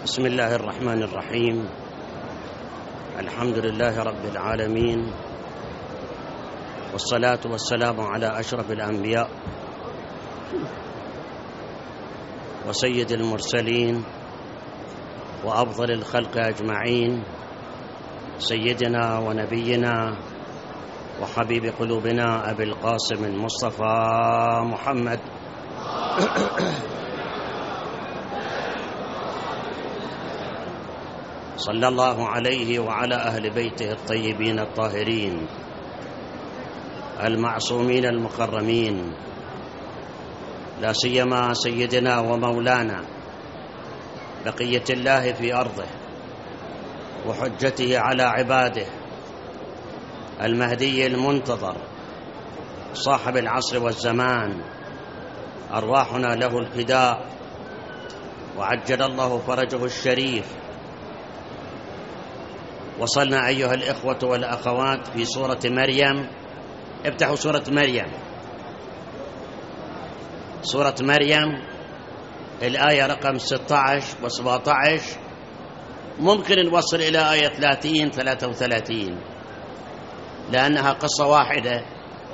بسم الله الرحمن الرحيم. الحمد لله رب العالمين، والصلاة والسلام على أشرف الأنبياء وسيد المرسلين وأفضل الخلق أجمعين، سيدنا ونبينا وحبيب قلوبنا أبي القاسم المصطفى محمد صلى الله عليه وعلى أهل بيته الطيبين الطاهرين المعصومين المكرمين، لا سيما سيدنا ومولانا بقية الله في أرضه وحجته على عباده، المهدي المنتظر صاحب العصر والزمان، أرواحنا له الفداء وعجل الله فرجه الشريف. وصلنا أيها الإخوة والأخوات في سورة مريم. افتحوا سورة مريم، سورة مريم الآية رقم 16 و17، ممكن نوصل إلى آية 30-33 لأنها قصة واحدة.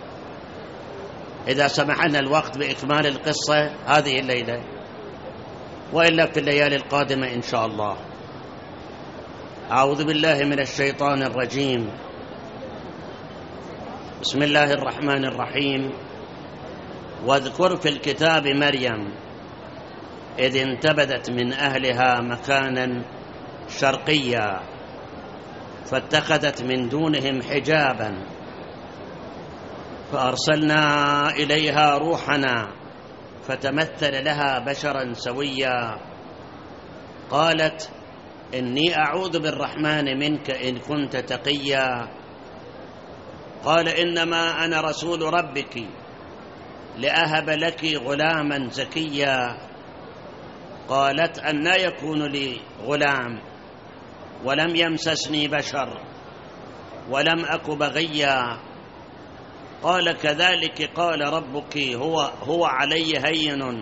إذا سمحنا الوقت بإكمال القصة هذه الليلة، وإلا في الليالي القادمة إن شاء الله. أعوذ بالله من الشيطان الرجيم. بسم الله الرحمن الرحيم. واذكر في الكتاب مريم إذ انتبذت من أهلها مكانا شرقيا فاتخذت من دونهم حجابا فأرسلنا إليها روحنا فتمثل لها بشرا سويا قالت إني أعوذ بالرحمن منك إن كنت تقيا قال إنما أنا رسول ربك لأهب لك غلاما زكيا قالت أنى يكون لي غلام ولم يمسسني بشر ولم أك بغيا قال كذلك قال ربك هو علي هين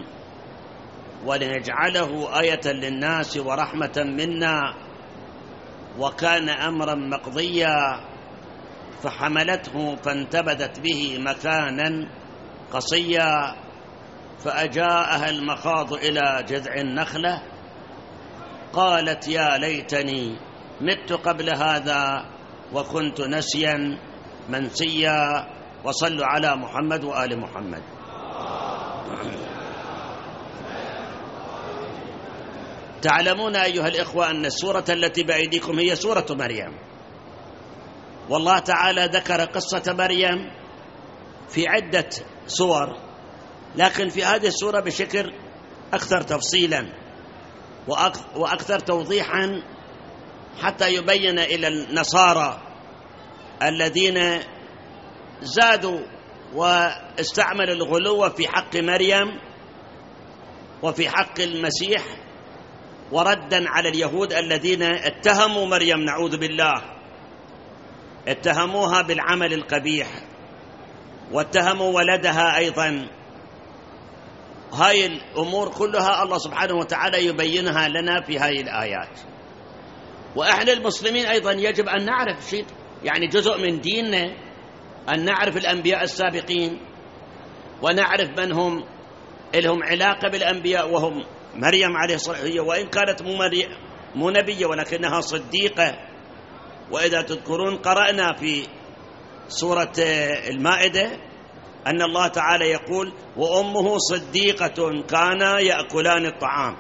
ولنجعله آية للناس ورحمة منا وكان أمرا مقضيا فحملته فانتبذت به مكانا قصيا فأجاءها المخاض إلى جذع النخلة قالت يا ليتني مت قبل هذا وكنت نسيا منسيا. وصلوا على محمد وآل محمد. تعلمون أيها الإخوة أن السورة التي بأيديكم هي سورة مريم، والله تعالى ذكر قصة مريم في عدة سور، لكن في هذه السورة بشكل أكثر تفصيلا وأكثر توضيحا حتى يبين إلى النصارى الذين زادوا واستعملوا الغلو في حق مريم وفي حق المسيح، وردا على اليهود الذين اتهموا مريم نعوذ بالله، اتهموها بالعمل القبيح واتهموا ولدها أيضا. هاي الأمور كلها الله سبحانه وتعالى يبينها لنا في هاي الآيات. وإحنا المسلمين أيضا يجب أن نعرف شيء، يعني جزء من ديننا أن نعرف الأنبياء السابقين ونعرف من هم لهم علاقة بالأنبياء، وهم مريم عليه الصلاة والسلام، وإن كانت مو نبية ولكنها صديقة. وإذا تذكرون قرأنا في سورة المائدة أن الله تعالى يقول وأمه صديقة كانا يأكلان الطعام.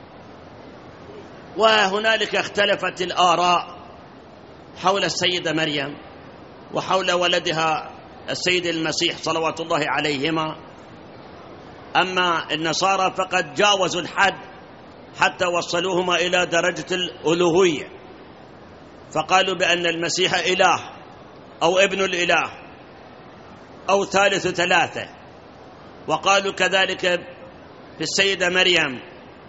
وهنالك اختلفت الآراء حول السيدة مريم وحول ولدها السيد المسيح صلوات الله عليهما. أما النصارى فقد جاوزوا الحد حتى وصلوهما إلى درجة الألوهية، فقالوا بأن المسيح إله أو ابن الإله أو ثالث ثلاثة. وقالوا كذلك في السيدة مريم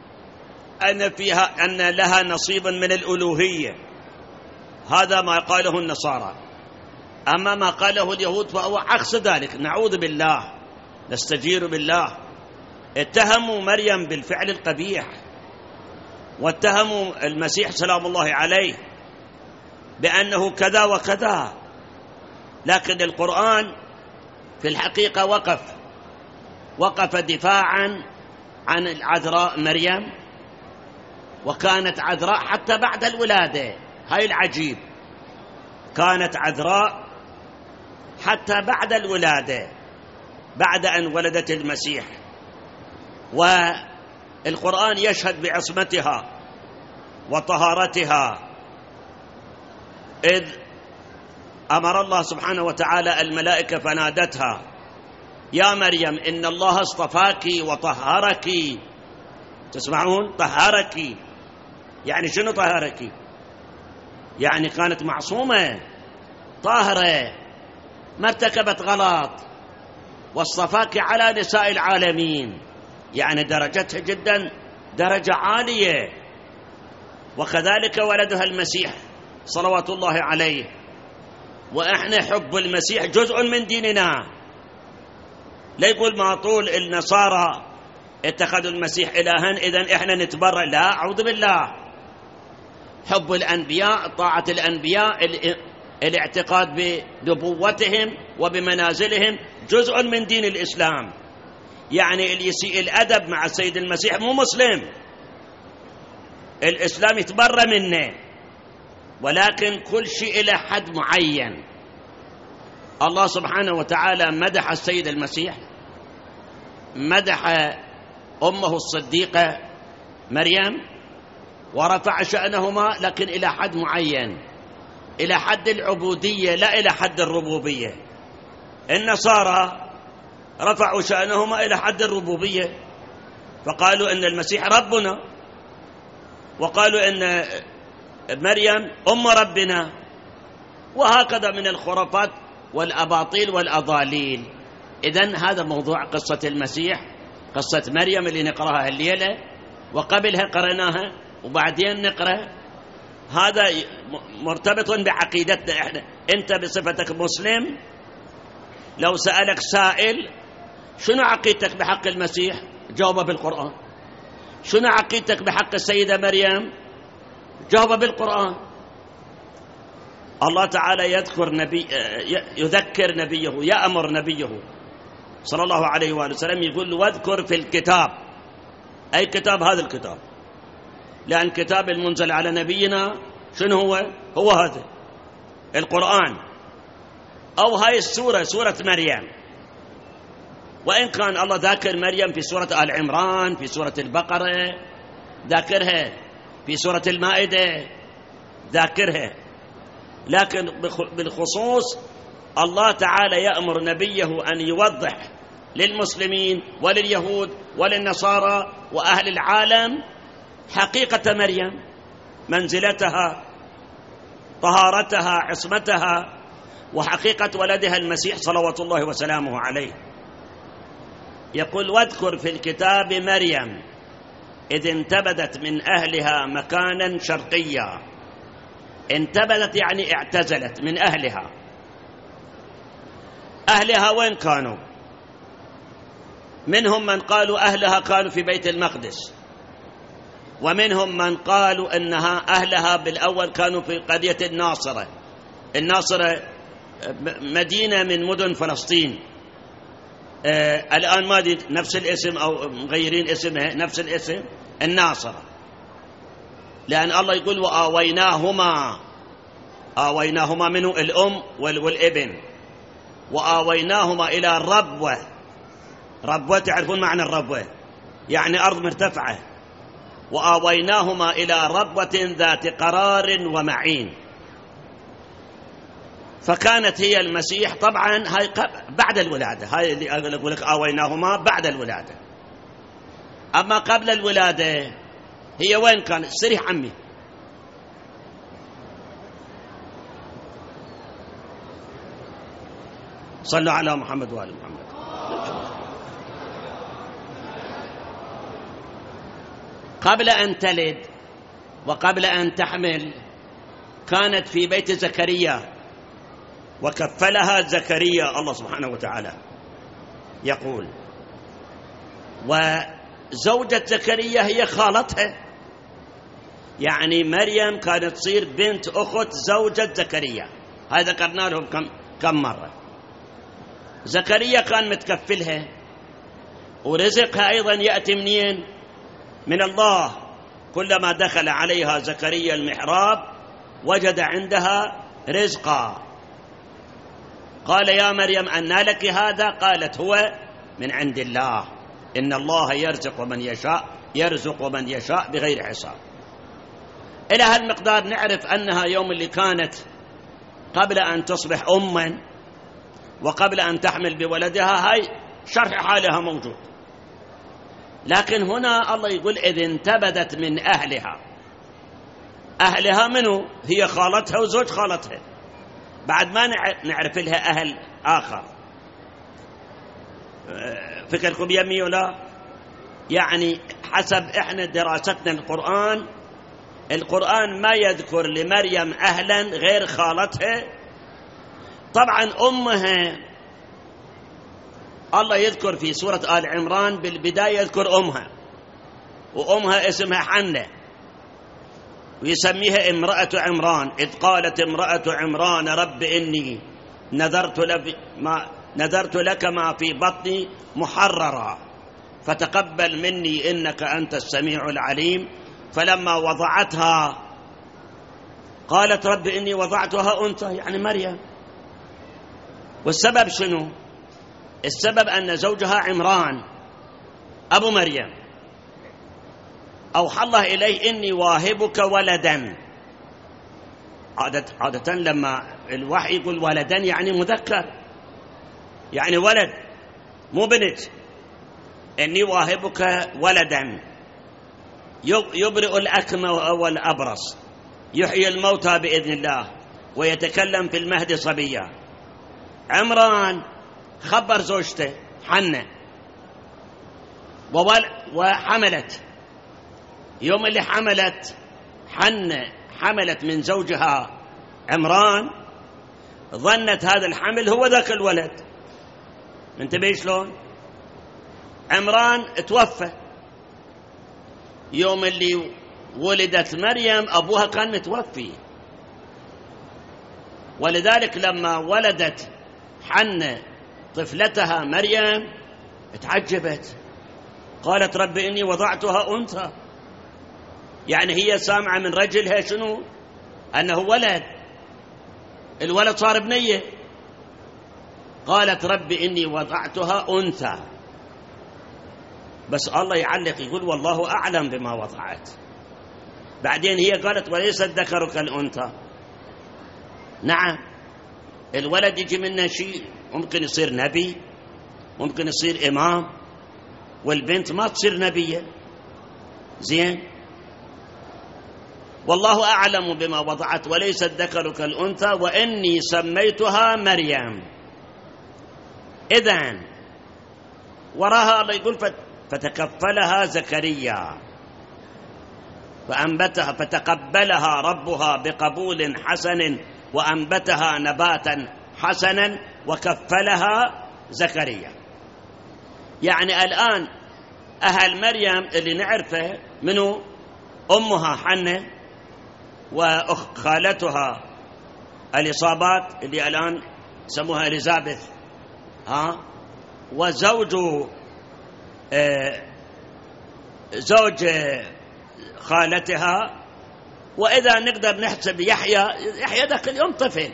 أن لها نصيبا من الألوهية. هذا ما قاله النصارى. أما ما قاله اليهود فهو عكس ذلك، نعوذ بالله، نستجير بالله. اتهموا مريم بالفعل القبيح، واتهموا المسيح سلام الله عليه بأنه كذا وكذا، لكن القرآن في الحقيقة وقف دفاعا عن العذراء مريم، وكانت عذراء حتى بعد الولادة. هاي العجيب، كانت عذراء حتى بعد الولادة، بعد أن ولدت المسيح، والقرآن يشهد بعصمتها وطهارتها، إذ أمر الله سبحانه وتعالى الملائكة فنادتها: يا مريم إن الله اصطفاك وطهرك. تسمعون؟ طهرك، يعني شنو طهرك؟ يعني كانت معصومة طاهرة، ما ارتكبت غلط، واصطفاك على نساء العالمين، يعني درجتها جدا درجة عالية. وكذلك ولدها المسيح صلوات الله عليه، وإحنا حب المسيح جزء من ديننا. لا يقول ما طول النصارى اتخذوا المسيح إلها إذن إحنا نتبرأ، لا، أعوذ بالله. حب الأنبياء، طاعة الأنبياء، الاعتقاد بنبوتهم وبمنازلهم جزء من دين الإسلام. يعني اللي يسيء الأدب مع السيد المسيح مو مسلم، الإسلام يتبرأ منه، ولكن كل شيء إلى حد معين. الله سبحانه وتعالى مدح السيد المسيح، مدح أمه الصديقة مريم، ورفع شأنهما، لكن إلى حد معين، إلى حد العبودية لا إلى حد الربوبية. النصارى رفعوا شأنهما إلى حد الربوبية، فقالوا إن المسيح ربنا، وقالوا إن مريم أم ربنا، وهكذا من الخرافات والأباطيل والأضاليل. إذن هذا موضوع قصة المسيح، قصة مريم اللي نقرأها الليلة، وقبلها قرأناها وبعدين نقرأ. هذا مرتبط بعقيدتنا إحنا. أنت بصفتك مسلم لو سألك سائل شنو عقيدتك بحق المسيح، جاوبه بالقرآن. شنو عقيدتك بحق السيدة مريم، جاوبه بالقرآن. الله تعالى يذكر نبيه، يأمر نبيه صلى الله عليه وآله وسلم، يقول واذكر في الكتاب. أي كتاب؟ هذا الكتاب، لأن الكتاب المنزل على نبينا شنو هو هذا القرآن، أو هاي السورة، سورة مريم. وإن كان الله ذاكر مريم في سورة آل عمران، في سورة البقرة ذاكرها، في سورة المائدة ذاكرها، لكن بالخصوص الله تعالى يأمر نبيه أن يوضح للمسلمين ولليهود وللنصارى وأهل العالم حقيقة مريم، منزلتها، طهارتها، عصمتها، وحقيقة ولدها المسيح صلوات الله وسلامه عليه. يقول واذكر في الكتاب مريم إذ انتبذت من أهلها مكانا شرقيا. انتبذت يعني اعتزلت من أهلها. أهلها وين كانوا؟ منهم من قالوا أهلها كانوا في بيت المقدس، ومنهم من قالوا أنها أهلها بالأول كانوا في قرية الناصرة. الناصرة مدينة من مدن فلسطين، الآن ما أدري نفس الاسم أو مغيرين اسمها، نفس الاسم الناصرة، لأن الله يقول وآويناهما منه الأم والابن، وآويناهما إلى الربوة. ربوة تعرفون معنى الربوة؟ يعني أرض مرتفعة. وآويناهما إلى ربوة ذات قرار ومعين. فكانت هي المسيح طبعا هاي بعد الولادة، هاي اللي أقول لك آويناهما بعد الولادة. أما قبل الولادة هي وين كانت؟ استريح عمي. صلوا على محمد وآل محمد. قبل أن تلد وقبل أن تحمل كانت في بيت زكريا، وكفلها زكريا الله سبحانه وتعالى يقول. وزوجة زكريا هي خالتها، يعني مريم كانت تصير بنت أخت زوجة زكريا، هذا ذكرنا لهم كم مرة. زكريا كان متكفلها، ورزقها أيضا يأتي منين؟ من الله. كلما دخل عليها زكريا المحراب وجد عندها رزقا. قال يا مريم أنى لك هذا؟ قالت هو من عند الله، إن الله يرزق من يشاء بغير حساب. إلى هالمقدار نعرف أنها يوم اللي كانت قبل أن تصبح أما وقبل أن تحمل بولدها، هاي شرح حالها موجود. لكن هنا الله يقول إذ انتبذت من أهلها منه؟ هي خالتها وزوج خالتها، بعد ما نعرف لها أهل آخر. فكركم يمي ولا؟ يعني حسب إحنا دراستنا القرآن ما يذكر لمريم أهلا غير خالتها. طبعا أمها الله يذكر في سورة آل عمران بالبداية، يذكر أمها، وأمها اسمها حنة، ويسميها امرأة عمران. إذ قالت امرأة عمران رب إني نذرت لك ما في بطني محررا فتقبل مني إنك أنت السميع العليم. فلما وضعتها قالت رب إني وضعتها أنثى، يعني مريم. والسبب شنو؟ السبب أن زوجها عمران أبو مريم أوحى الله إليه إني واهبك ولدا. عادة لما الوحي يقول ولدا يعني مذكر، يعني ولد مو بنت. إني واهبك ولدا يبرئ الأكمى والأبرص، يحيي الموتى بإذن الله، ويتكلم في المهد صبيا. عمران خبر زوجته حنة وحملت. يوم اللي حملت حنة حملت من زوجها عمران، ظنت هذا الحمل هو ذاك الولد. انتبه شلون؟ عمران توفى يوم اللي ولدت مريم، أبوها كان متوفي، ولذلك لما ولدت حنة طفلتها مريم اتعجبت، قالت رب إني وضعتها أنثى. يعني هي سامعة من رجلها شنو؟ أنه ولد، الولد صار بنية. قالت رب إني وضعتها أنثى، بس الله يعلق يقول والله أعلم بما وضعت. بعدين هي قالت وليس الذكر كالأنثى. نعم، الولد يجي منه شيء، ممكن يصير نبي، ممكن يصير إمام، والبنت ما تصير نبية. زين، والله أعلم بما وضعت وليس الذكر كالأنثى وإني سميتها مريم. إذن وراها الله يقول فتكفلها زكريا فتقبلها ربها بقبول حسن وأنبتها نباتا حسنا وكفلها زكريا. يعني الآن أهل مريم اللي نعرفه منه أمها حنة وخالتها الإصابات اللي الآن سموها إليزابيث، وزوج زوج خالتها. وإذا نقدر نحسب يحيى ذاك اليوم طفل،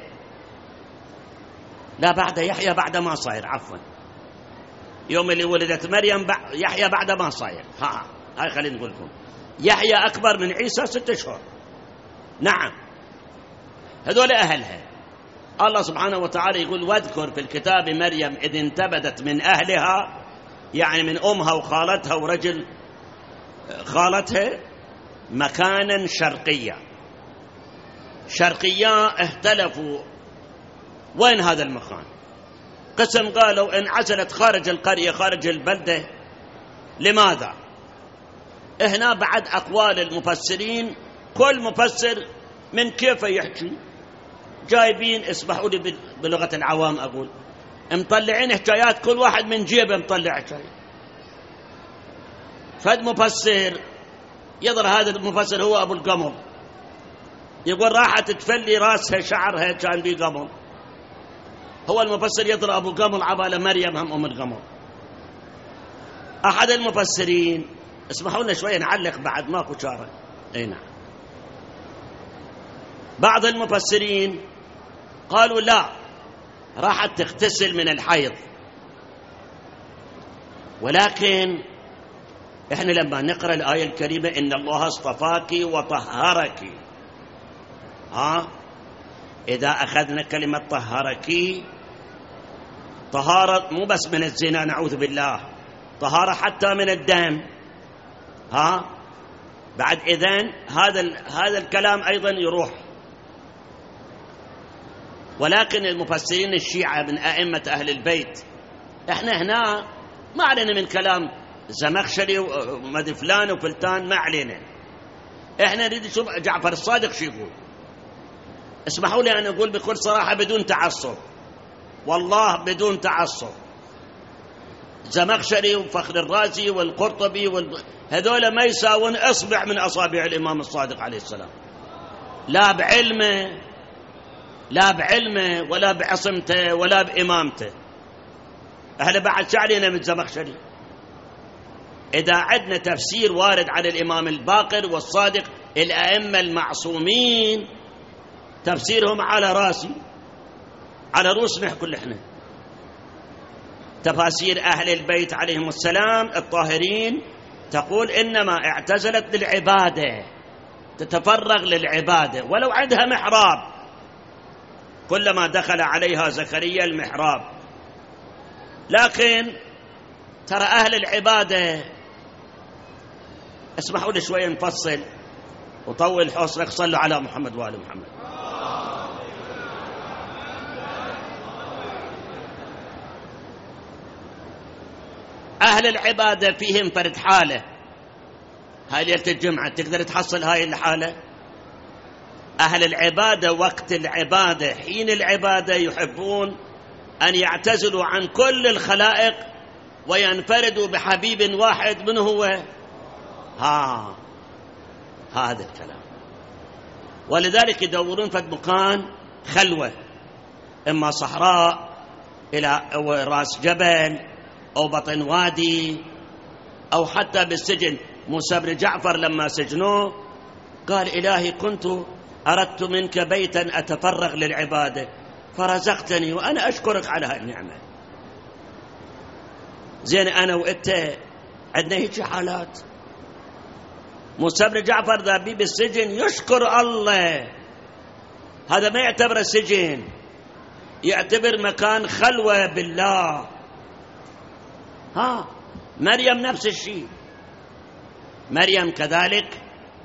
لا بعد يحيى بعد ما صاير، عفوا يوم اللي ولدت مريم يحيى بعد ما صاير. هاي خلينا نقول لكم يحيى أكبر من عيسى 6 شهور. نعم، هذول أهلها. الله سبحانه وتعالى يقول واذكر في الكتاب مريم إذ انتبذت من أهلها، يعني من أمها وخالتها ورجل خالتها، مكانا شرقيا اختلفوا وين هذا المكان. قسم قالوا إن عزلت خارج القرية خارج البلدة. لماذا؟ هنا بعد أقوال المفسرين، كل مفسر من كيف يحكي، جايبين اسمحوا لي بلغة العوام أقول، مطلعين حكايات، كل واحد من جيبه مطلع حكاية. فد مفسر يظهر هذا المفسر هو أبو القمر، يقول راحت تفلي راسها شعرها كان بي قمر. هو المفسر يظهر أبو القمر عبالة مريم هم أم القمر. أحد المفسرين، اسمحوا لنا شوية نعلق بعد ماكو شارع. أي نعم. بعض المفسرين قالوا لا، راحت تغتسل من الحيض، ولكن احنا لما نقرأ الآية الكريمة إن الله اصطفاك وطهرك، إذا أخذنا كلمة طهرك، طهارة مو بس من الزنا نعوذ بالله، طهارة حتى من الدم، بعد إذن هذا الكلام أيضا يروح. ولكن المفسرين الشيعة من أئمة أهل البيت، احنا هنا ما علينا من كلام زمخشري ومد فلان وفلتان، ما علينا، احنا نريد نشوف جعفر الصادق شو يقول. اسمحوا لي أن أقول بكل صراحة بدون تعصب، والله بدون تعصب، زمخشري وفخر الرازي والقرطبي هذول ما يساوون إصبع من أصابع الإمام الصادق عليه السلام، لا بعلمه ولا بعصمته ولا بإمامته. أهل بعد شعرنا من زمخشري. إذا عندنا تفسير وارد على الإمام الباقر والصادق الأئمة المعصومين، تفسيرهم على راسي، على رؤوسنا كل احنا. تفاسير أهل البيت عليهم السلام الطاهرين تقول إنما اعتزلت للعبادة، تتفرغ للعبادة، ولو عندها محراب كلما دخل عليها زكريا المحراب. لكن ترى أهل العبادة، اسمحوا لي شوية نفصل وطول حوصلك، صلوا على محمد وآل محمد. أهل العبادة فيهم فرد حالة، هاي ليلة الجمعة تقدر تحصل هاي الحالة. أهل العبادة وقت العبادة، حين العبادة، يحبون أن يعتزلوا عن كل الخلائق وينفردوا بحبيب واحد، من هو؟ هذا الكلام. ولذلك يدورون في مكان خلوة، إما صحراء إلى راس جبل أو بطن وادي، أو حتى بالسجن. موسى بن جعفر لما سجنوه قال إلهي كنت أردت منك بيتا أتفرغ للعبادة فرزقتني وأنا أشكرك على هالنعمة. زين أنا وإنت عندنا هيك حالات. موسى بن جعفر ذابي بالسجن يشكر الله، هذا ما يعتبر سجن، يعتبر مكان خلوة بالله. مريم نفس الشيء، مريم كذلك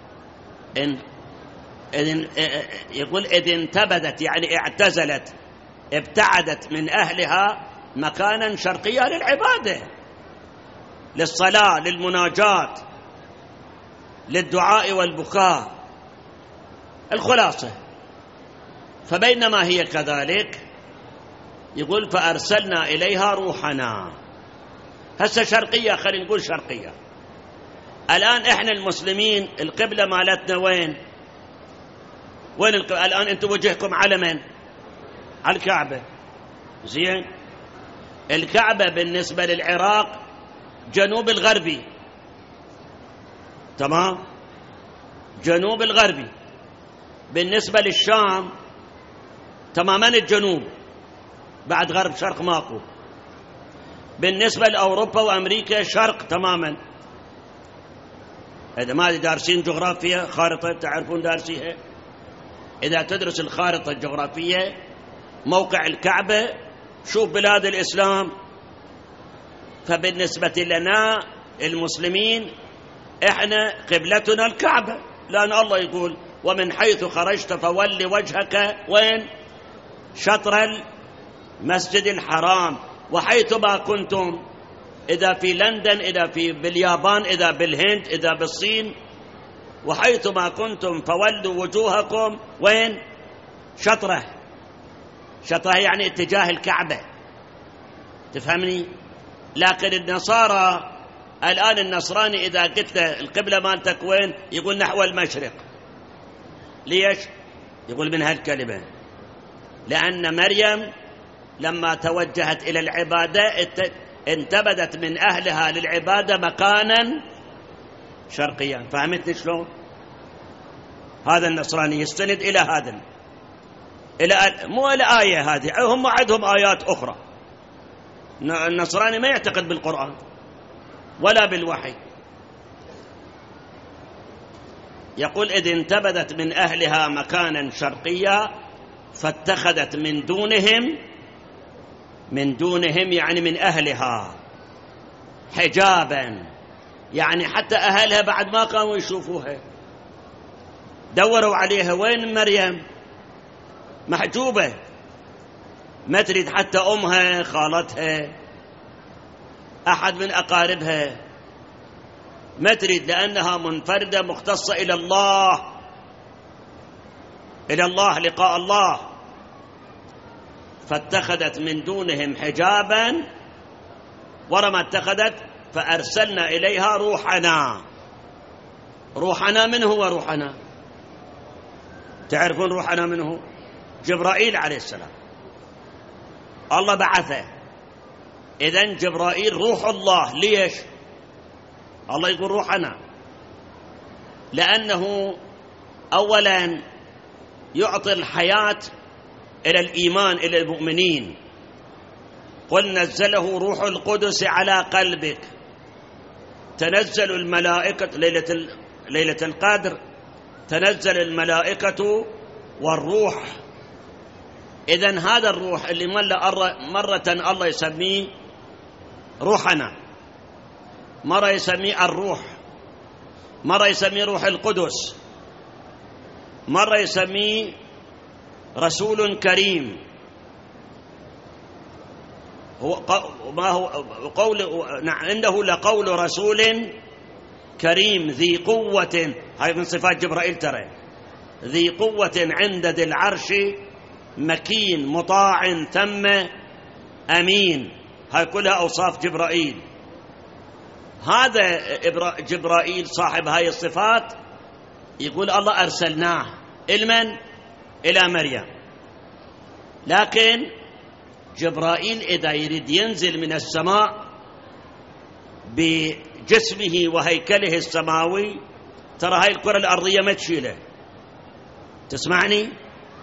يقول إذ انتبذت، يعني اعتزلت، ابتعدت من أهلها مكانا شرقيا للعبادة، للصلاة، للمناجاة، للدعاء والبكاء. الخلاصة، فبينما هي كذلك يقول فأرسلنا إليها روحنا. هسه شرقية، خلينا نقول شرقية. الآن إحنا المسلمين القبلة مالتنا وين القبلة؟ الآن أنتم وجهكم على من؟ على الكعبة. زين، الكعبة بالنسبة للعراق جنوب الغربي، تمام، جنوب الغربي. بالنسبة للشام تماما الجنوب، بعد غرب شرق ماكو. بالنسبة لأوروبا وأمريكا شرق تماما. إذا ما دارسين جغرافيا، خارطة تعرفون دارسيها، إذا تدرس الخارطة الجغرافية موقع الكعبة شوف بلاد الإسلام. فبالنسبة لنا المسلمين إحنا قبلتنا الكعبة، لأن الله يقول ومن حيث خرجت فول وجهك وين؟ شطر المسجد الحرام. وحيث ما كنتم، إذا في لندن، إذا باليابان، إذا بالهند، إذا بالصين، وحيث ما كنتم فولوا وجوهكم وين؟ شطره. شطره يعني اتجاه الكعبة، تفهمني؟ لكن النصارى الآن النصراني إذا قلت له القبلة مالتك وين يقول نحو المشرق. ليش؟ يقول من هالكلمة لأن مريم لما توجهت إلى العبادة انتبذت من أهلها للعبادة مكانا شرقيا. فهمتني شلون؟ هذا النصراني يستند إلى هذا، مو الآية هذه، هم عندهم آيات أخرى. النصراني ما يعتقد بالقرآن ولا بالوحي. يقول إذ انتبذت من أهلها مكانا شرقيا فاتخذت من دونهم يعني من أهلها حجابا، يعني حتى أهلها بعد ما كانوا يشوفوها دوروا عليها، وين مريم؟ محجوبة، ما تريد حتى أمها خالتها أحد من أقاربها، ما تريد، لأنها منفردة مختصة إلى الله لقاء الله. فاتخذت من دونهم حجابا، ورما اتخذت فأرسلنا إليها روحنا من هو روحنا؟ تعرفون روحنا منه؟ جبرائيل عليه السلام، الله بعثه. إذن جبرائيل روح الله. ليش الله يقول روحنا؟ لأنه أولا يعطي الحياة إلى الإيمان إلى المؤمنين. قل نزله روح القدس على قلبك، تنزل الملائكة ليلة القدر، تنزل الملائكة والروح. إذن هذا الروح اللي مرة الله يسميه روحنا، مرة يسميه الروح، مرة يسميه روح القدس، مرة يسميه رسول كريم. عنده لقول رسول كريم ذي قوة، هاي من صفات جبرائيل، ترى ذي قوة عند ذي العرش مكين مطاع ثم أمين. هاي كلها أوصاف جبرائيل. هذا جبرائيل صاحب هاي الصفات يقول الله أرسلناه إلى مريم. لكن جبرائيل إذا يريد ينزل من السماء بجسمه وهيكله السماوي، ترى هاي الكرة الأرضية ما تشيله. تسمعني؟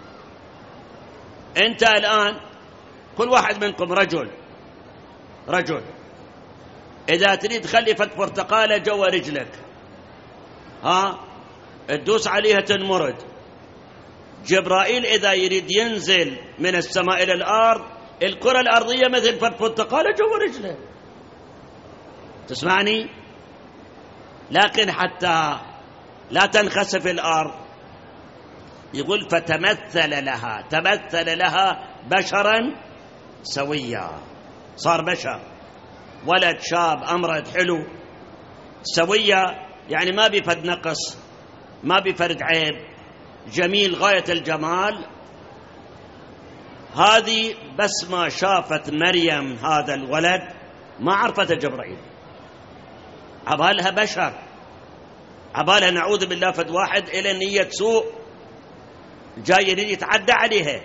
أنت الآن كل واحد منكم رجل إذا تريد خلفة برتقالة جوا رجلك، تدوس عليها تنمرد. جبرائيل إذا يريد ينزل من السماء إلى الأرض، الكرة الأرضية مثل برتقالة جوا رجله. تسمعني؟ لكن حتى لا تنخسف الأرض يقول فتمثل لها بشرا سويا. صار بشر، ولد شاب أمرد حلو سويا، يعني ما بفرد نقص، ما بفرد عيب، جميل غاية الجمال. هذه بس ما شافت مريم هذا الولد ما عرفت جبرائيل، عبالها بشر، عبالها نعوذ بالله فد واحد إلى نية سوء جاي يريد يتعدى عليها.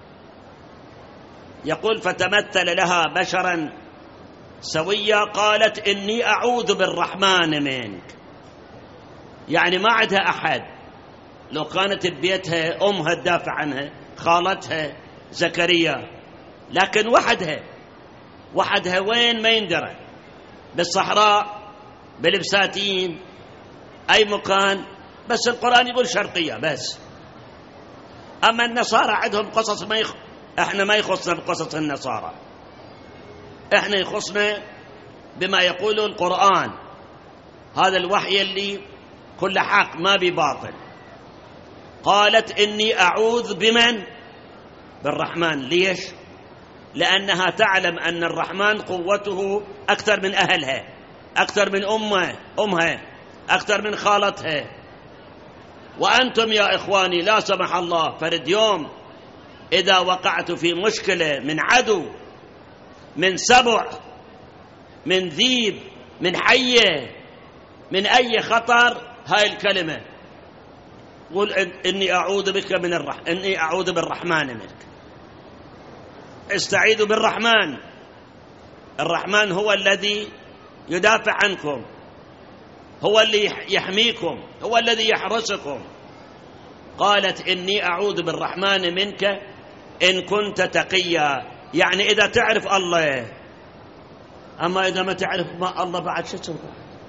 يقول فتمثل لها بشرا سويا قالت إني أعوذ بالرحمن منك. يعني ما عندها أحد، لو كانت ببيتها أمها تدافع عنها، خالتها زكريا، لكن وحدها وين ما يندرى، بالصحراء بالبساتين أي مكان، بس القرآن يقول شرقية بس. أما النصارى عندهم قصص احنا ما يخصنا بقصص النصارى، احنا يخصنا بما يقوله القرآن، هذا الوحي اللي كل حق ما بباطل. قالت إني أعوذ بالرحمن. ليش؟ لأنها تعلم أن الرحمن قوته أكثر من أهلها، أكثر من أمها، أكثر من خالتها. وأنتم يا إخواني لا سمح الله فرد يوم إذا وقعت في مشكلة من عدو، من سبع، من ذيب، من حية، من أي خطر، هاي الكلمة قل إني أعوذ بك إني أعوذ بالرحمن منك. استعيذوا بالرحمن. الرحمن هو الذي يدافع عنكم، هو اللي يحميكم، هو الذي يحرسكم. قالت إني أعوذ بالرحمن منك إن كنت تقيا، يعني إذا تعرف الله. أما إذا ما تعرف ما الله بعد شو تسوي؟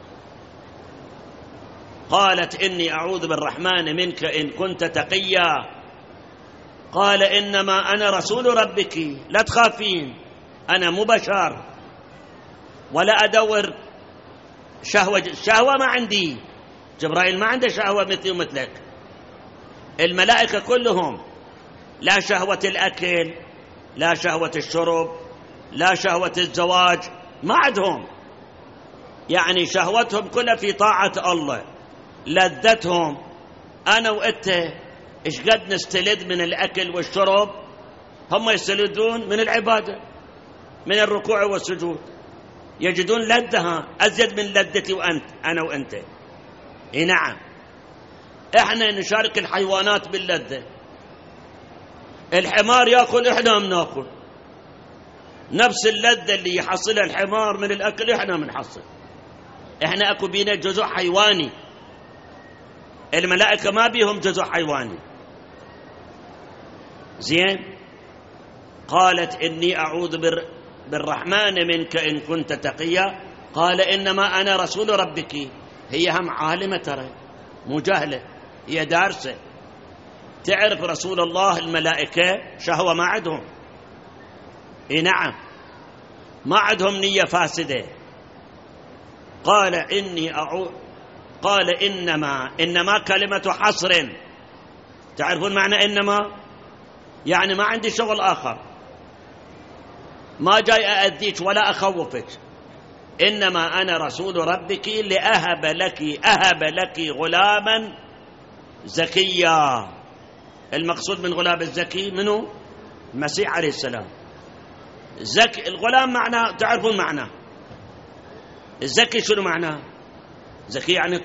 قالت إني أعوذ بالرحمن منك إن كنت تقيا. قال إنما أنا رسول ربك، لا تخافين، أنا مو بشر ولا أدور شهوة ما عندي. جبرائيل ما عنده شهوة مثلي ومثلك. الملائكة كلهم لا شهوة الأكل، لا شهوة الشرب، لا شهوة الزواج، ما عندهم. يعني شهوتهم كلها في طاعة الله. لذتهم أنا وإنت إيش قد نستلذ من الأكل والشرب، هم يستلذون من العبادة، من الركوع والسجود، يجدون لذها أزيد من لذتي وأنت، أنا وأنت. نعم، إحنا نشارك الحيوانات باللذة. الحمار يأكل، إحنا بنأكل. نفس اللذة اللي يحصلها الحمار من الأكل إحنا بنحصل. إحنا أكو بينا جزء حيواني، الملائكة ما بيهم جزء حيواني. زين. قالت إني أعوذ بالرحمن منك إن كنت تقيا. قال إنما أنا رسول ربك. هي هم عالمة ترى، مو جاهلة، هي دارسة، تعرف رسول الله. الملائكة شهوة ما عندهم. نعم، ما عندهم نية فاسدة. قال إنما كلمة حصر. تعرفون معنى إنما؟ يعني ما عندي شغل آخر، ما جاي أأذيك ولا أخوفك. إنما أنا رسول ربك لأهب لك غلاما زكيا. المقصود من غلام الزكي منه؟ المسيح عليه السلام. زكي الغلام معناه، تعرفون معناه. الزكي شنو معناه؟ زكي يعني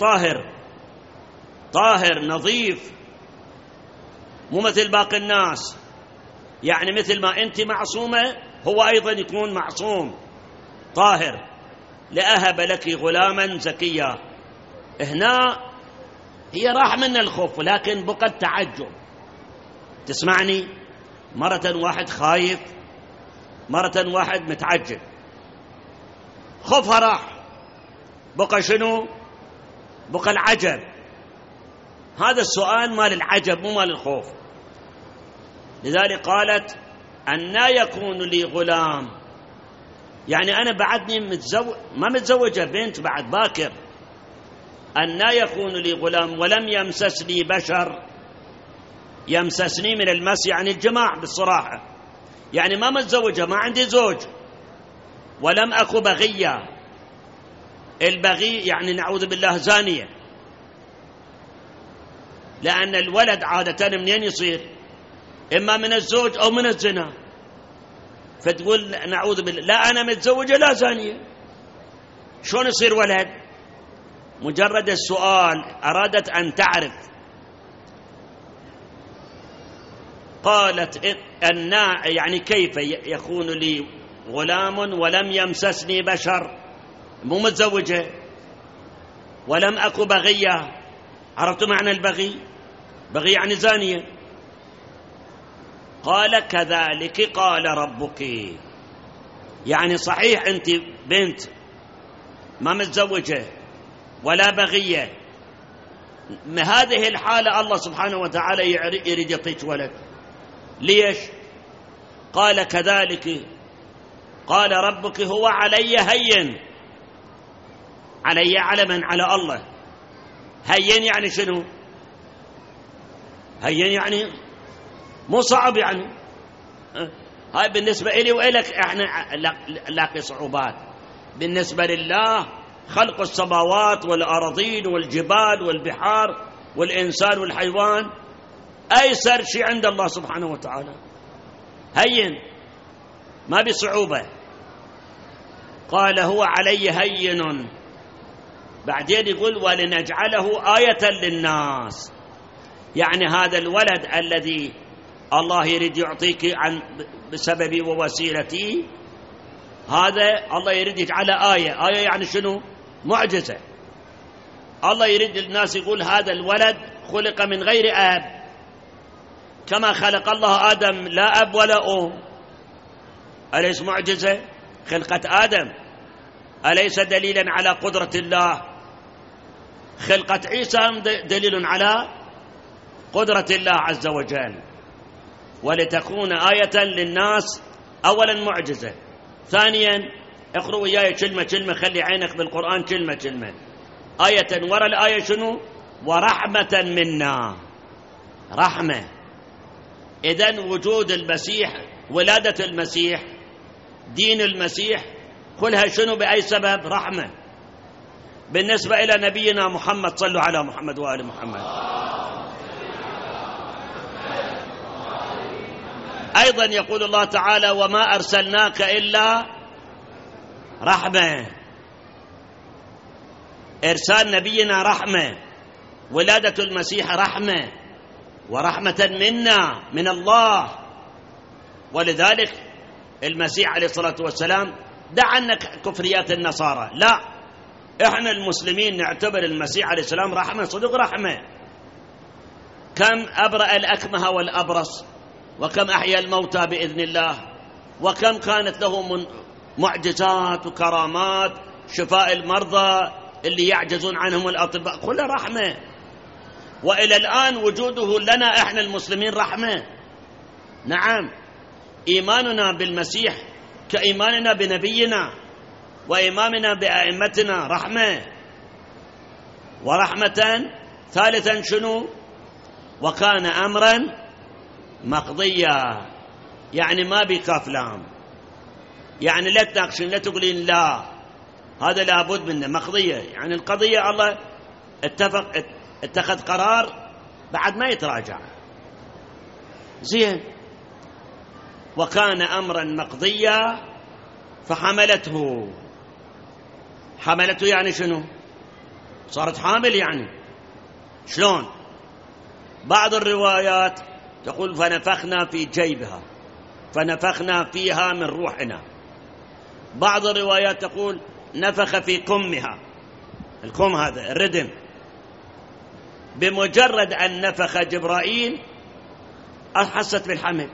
طاهر نظيف، مو مثل باقي الناس. يعني مثل ما أنت معصومة هو أيضا يكون معصوم طاهر. لأهب لك غلاما زكيا. هنا هي راح من الخوف، لكن بقى التعجب. تسمعني؟ مرة واحد خايف، مرة واحد متعجب. خوفها راح، بقى شنو؟ بقى العجب. هذا السؤال مال العجب مو مال الخوف. لذلك قالت أنى يكون لي غلام، يعني أنا بعدني ما متزوجة بنت، بعد باكر. أنى يكون لي غلام ولم يمسسني بشر. يمسسني من المس يعني الجماع بالصراحة، يعني ما متزوجة، ما عندي زوج. ولم أكو بغية. البغي يعني نعوذ بالله زانية، لأن الولد عادة منين يصير؟ إما من الزوج أو من الزنا. فتقول نعوذ بالله، لا أنا متزوجة لا زانية، شلون يصير ولد؟ مجرد السؤال أرادت أن تعرف. قالت يعني كيف يكون لي غلام ولم يمسسني بشر، مو متزوجة، ولم أكو بغية. عرفتوا معنى البغي؟ بغي يعني زانية. قال كذلك قال ربك. يعني صحيح أنت بنت ما متزوجة ولا بغية، هذه الحالة الله سبحانه وتعالى يريد يعطيك ولد. ليش؟ قال كذلك قال ربك هو علي هين. علي على من؟ على الله. هين يعني شنو؟ هين يعني مو صعب، يعني هاي بالنسبة إلي وإلك احنا نلاقي صعوبات. بالنسبة لله خلق السماوات والأراضين والجبال والبحار والإنسان والحيوان أيسر شيء عند الله سبحانه وتعالى. هين ما بصعوبة. قال هو علي هين، بعدين يقول ولنجعله آية للناس. يعني هذا الولد الذي الله يريد يعطيك بسببي ووسيلتي، هذا الله يريد يجعله آية. آية يعني شنو؟ معجزة. الله يريد الناس يقول هذا الولد خلق من غير أب، كما خلق الله آدم لا أب ولا أم. أليس معجزة خلقة آدم؟ أليس دليلا على قدرة الله؟ خلقة عيسى دليل على قدرة الله عز وجل. ولتكون آية للناس، أولا معجزة، ثانيا اقرأ وياي كلمة كلمة، خلي عينك بالقرآن كلمة كلمة. آية وراء الآية شنو؟ ورحمة منا، رحمة. إذن وجود المسيح، ولادة المسيح، دين المسيح، كلها شنو؟ بأي سبب؟ رحمة. بالنسبة إلى نبينا محمد، صلوا على محمد وآل محمد. أيضا يقول الله تعالى وما أرسلناك إلا رحمة. إرسال نبينا رحمة، ولادة المسيح رحمة، ورحمة منا من الله. ولذلك المسيح عليه الصلاة والسلام دع عنك كفريات النصارى، لا، إحنا المسلمين نعتبر المسيح عليه السلام رحمة، صدق رحمة. كم أبرأ الأكمه والأبرص، وكم أحيا الموتى بإذن الله، وكم كانت له معجزات وكرامات، شفاء المرضى اللي يعجزون عنهم الأطباء، كلها رحمة. وإلى الآن وجوده لنا إحنا المسلمين رحمة. نعم، إيماننا بالمسيح كإيماننا بنبينا وإمامنا بأئمتنا رحمة. ورحمة ثالثا شنو؟ وكان أمرا مقضيا، يعني ما بكاف لام، يعني لا تناقشين، لا تقولين لا، هذا لابد منه، مقضية، يعني القضية الله اتخذ قرار بعد ما يتراجع. زين. وكان أمرا مقضيا فحملته. حملته يعني شنو؟ صارت حامل. يعني شلون؟ بعض الروايات تقول فنفخنا في جيبها، فنفخنا فيها من روحنا. بعض الروايات تقول نفخ في كمها، الكم هذا الردم. بمجرد أن نفخ جبرائيل أحست بالحمل،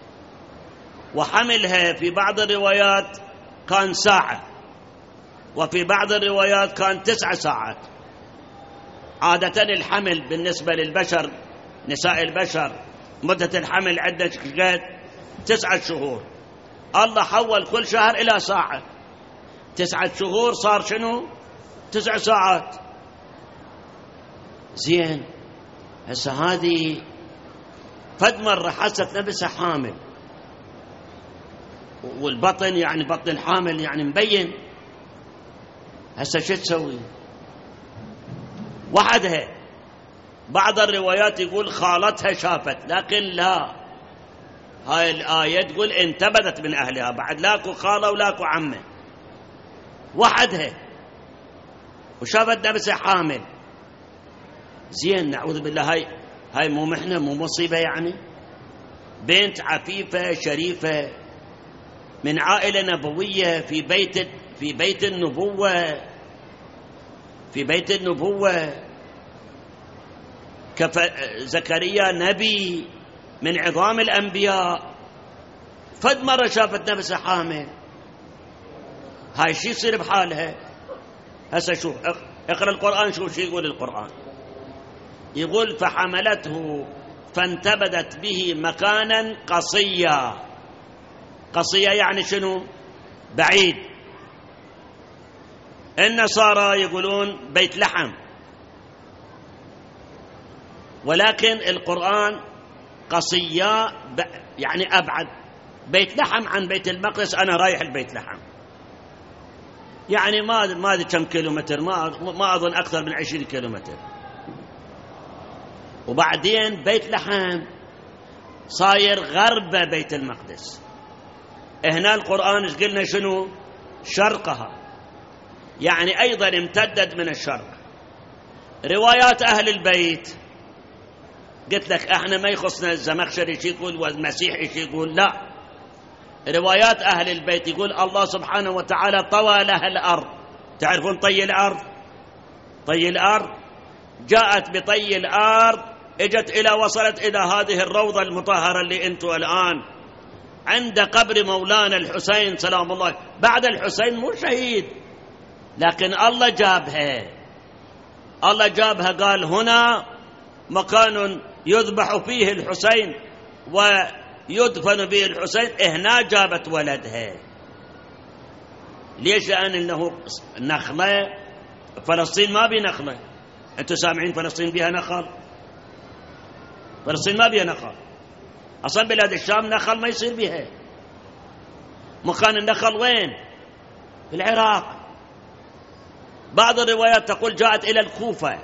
وحملها في بعض الروايات كان ساعة، وفي بعض الروايات كان 9 ساعات. عادة الحمل بالنسبة للبشر، نساء البشر، مدة الحمل عدة 9 شهور. الله حول كل شهر إلى ساعة، 9 شهور صار شنو؟ 9 ساعات. زين. هسه هذه فد مرة حست نفسها حامل، والبطن يعني بطن الحامل يعني مبين. هسه شو تسوي؟ وحدها. بعض الروايات يقول خالتها شافت، لكن لا، هاي الآية تقول انتبذت من أهلها، بعد لاكو خالة ولاكو عمة، وحدها وشافت نفسها حامل. زين، نعوذ بالله. هاي مو محنة، مو مصيبة؟ يعني بنت عفيفة شريفة من عائلة نبوية في بيت النبوة، في بيت النبوة. زكريا نبي من عظام الأنبياء، فد مرة شافت نفسها حامل. هاي شي يصير بحالها؟ هسه شوف، اقرأ القرآن، شوف شي يقول القرآن. يقول فحملته فانتبذت به مكانا قصيا. قصيا يعني شنو؟ بعيد. النصارى يقولون بيت لحم، ولكن القرآن قصيا يعني أبعد. بيت لحم عن بيت المقدس، أنا رايح البيت لحم، يعني ما أدري كم كيلومتر، ما أظن أكثر من 20 كيلومتر. وبعدين بيت لحم صاير غرب بيت المقدس. هنا القرآن ايش قلنا؟ شنو؟ شرقها، يعني أيضا امتدت من الشرق. روايات أهل البيت قلت لك احنا ما يخصنا الزمخشري شي يقول والمسيحي شي يقول، لا، روايات أهل البيت يقول الله سبحانه وتعالى طوى لها الأرض. تعرفون طي الأرض؟ طي الأرض جاءت بطي الأرض، اجت إلى وصلت إلى هذه الروضة المطهرة اللي أنتم الآن عند قبر مولانا الحسين سلام الله. بعد الحسين مو شهيد، لكن الله جابها قال هنا مكان يذبح فيه الحسين ويدفن به الحسين، هنا جابت ولدها. ليش؟ لأن إنه نخلة، فلسطين ما بي نخلة. أنتم سامعين فلسطين بها نخل؟ فلسطين ما بها نخل أصلا. بلاد الشام نخل ما يصير بها. مكان النخل وين؟ في العراق. بعض الروايات تقول جاءت إلى الكوفة.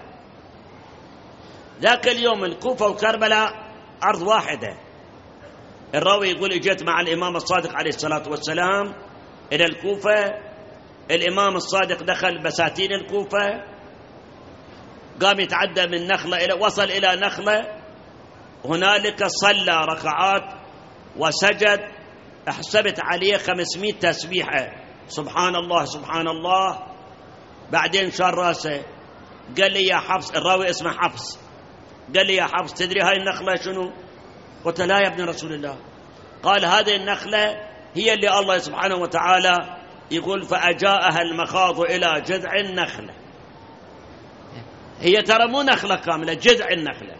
ذاك اليوم الكوفة وكربلاء أرض واحدة. الراوي يقول اجت مع الإمام الصادق عليه الصلاة والسلام إلى الكوفة. الإمام الصادق دخل بساتين الكوفة، قام يتعدى من نخلة إلى وصل إلى نخلة، هنالك صلى ركعات وسجد. احسبت عليه 500 تسبيحة، سبحان الله سبحان الله. بعدين شار راسه قال لي يا حفص، الراوي اسمه حفص، قال لي يا حفص تدري هاي النخلة شنو؟ قلت لا يا ابن رسول الله. قال هذه النخلة هي اللي الله سبحانه وتعالى يقول فأجاءها المخاض إلى جذع النخلة. هي ترى مو نخلة كاملة، جذع النخلة،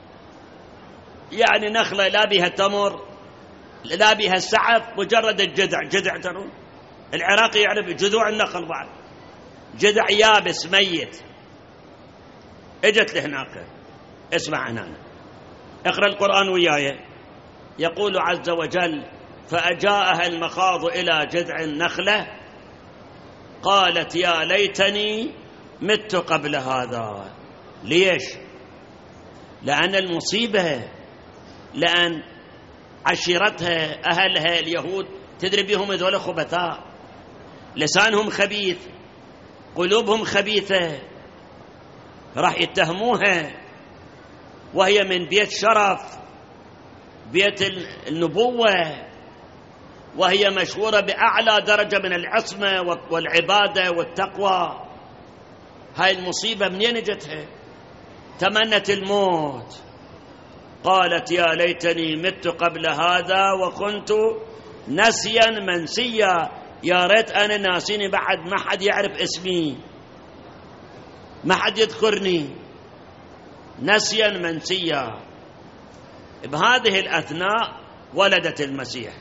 يعني نخلة لا بها تمر لا بها السعف، مجرد الجذع. جذع ترون العراقي يعرف جذوع النخل، بعد جذع يابس ميت. اجت لهناك. اسمع هنا، اقرأ القرآن وياي. يقول عز وجل فأجاءها المخاض إلى جذع النخلة قالت يا ليتني مت قبل هذا. ليش؟ لأن المصيبة، لأن عشيرتها أهلها اليهود تدري بهم هذول خبثاء، لسانهم خبيث، قلوبهم خبيثة، راح يتهموها وهي من بيت شرف، بيت النبوة، وهي مشهورة بأعلى درجة من العصمة والعبادة والتقوى. هاي المصيبة منين جتها؟ تمنت الموت. قالت يا ليتني مت قبل هذا وكنت نسيا منسيا. يا ريت أنا ناسيني بعد، ما حد يعرف اسمي، ما حد يذكرني، نسيا منسيا. بهذه الأثناء ولدت المسيح.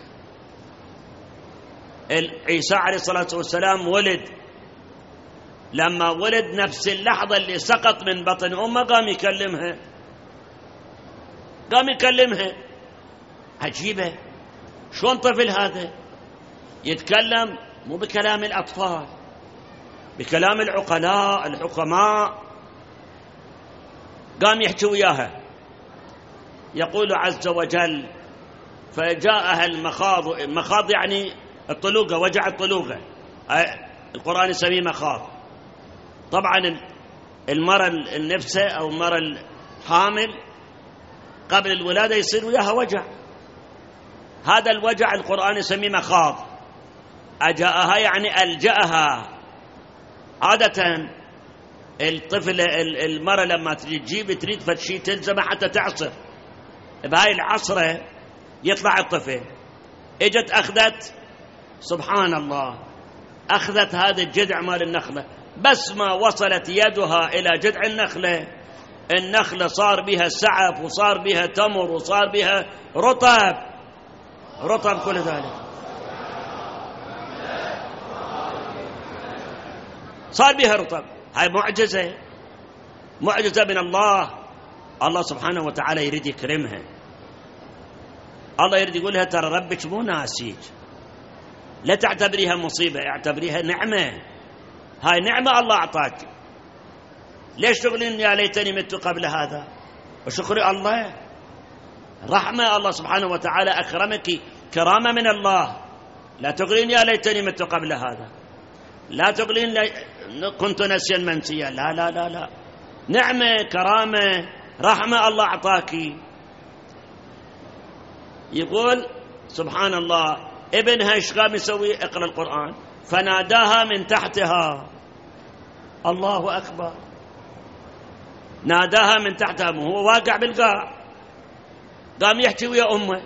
عيسى عليه الصلاة والسلام ولد. لما ولد نفس اللحظة اللي سقط من بطن أمه قام يكلمها. عجيبة، شلون طفل هذا يتكلم؟ مو بكلام الأطفال، بكلام العقلاء الحكماء. قام يحكي وياها. يقول عز وجل فجاءها المخاض يعني الطلوقة، وجع الطلوقة، القرآن يسميه مخاض. طبعا المرأة النفسة أو المرأة الحامل قبل الولادة يصير وياها وجع، هذا الوجع القرآن يسميه مخاض. أجاءها يعني ألجأها. عادة الطفل المرأة لما تريد فشي تلزمه حتى تعصر، بهاي العصرة يطلع الطفل. اجت أخذت، سبحان الله، أخذت هذا الجذع مال النخلة، بس ما وصلت يدها إلى جذع النخلة صار بها سعف وصار بها تمر وصار بها رطب كل ذلك، صار بها رطب. هاي معجزة من الله. الله سبحانه وتعالى يريد يكرمها. الله يريد يقولها ترى ربك مو ناسيك، لا تعتبريها مصيبة، اعتبريها نعمة. هاي نعمة الله أعطاك. ليش تقولين يا ليتني مت قبل هذا؟ وشكر الله، رحمة الله سبحانه وتعالى أكرمك كرامة من الله. لا تقولين يا ليتني مت قبل هذا. لا تقولين كنت نسيا منسيا، لا لا لا لا، نعمة كرامة رحمة الله أعطاك. يقول سبحان الله ابنها ايش قام يسوي؟ اقرأ القرآن. فناداها من تحتها، الله أكبر، ناداها من تحتها، هو واقع بالقاع، قام يحكي ويا أمه،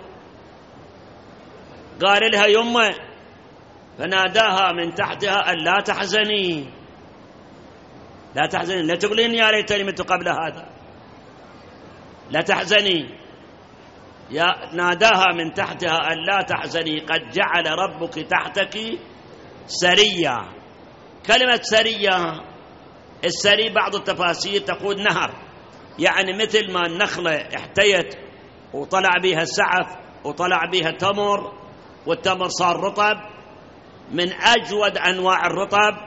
قال لها يمه، فناداها من تحتها أن لا تحزني، لا تحزني، لا تقولين يا ليتني مت قبل هذا، لا تحزني. ناداها من تحتها أن لا تحزني قد جعل ربك تحتك سريا. كلمة سريا، السري بعض التفاسير تقول نهر، يعني مثل ما النخلة احتيت وطلع بها السعف وطلع بها تمر، والتمر صار رطب من أجود أنواع الرطب،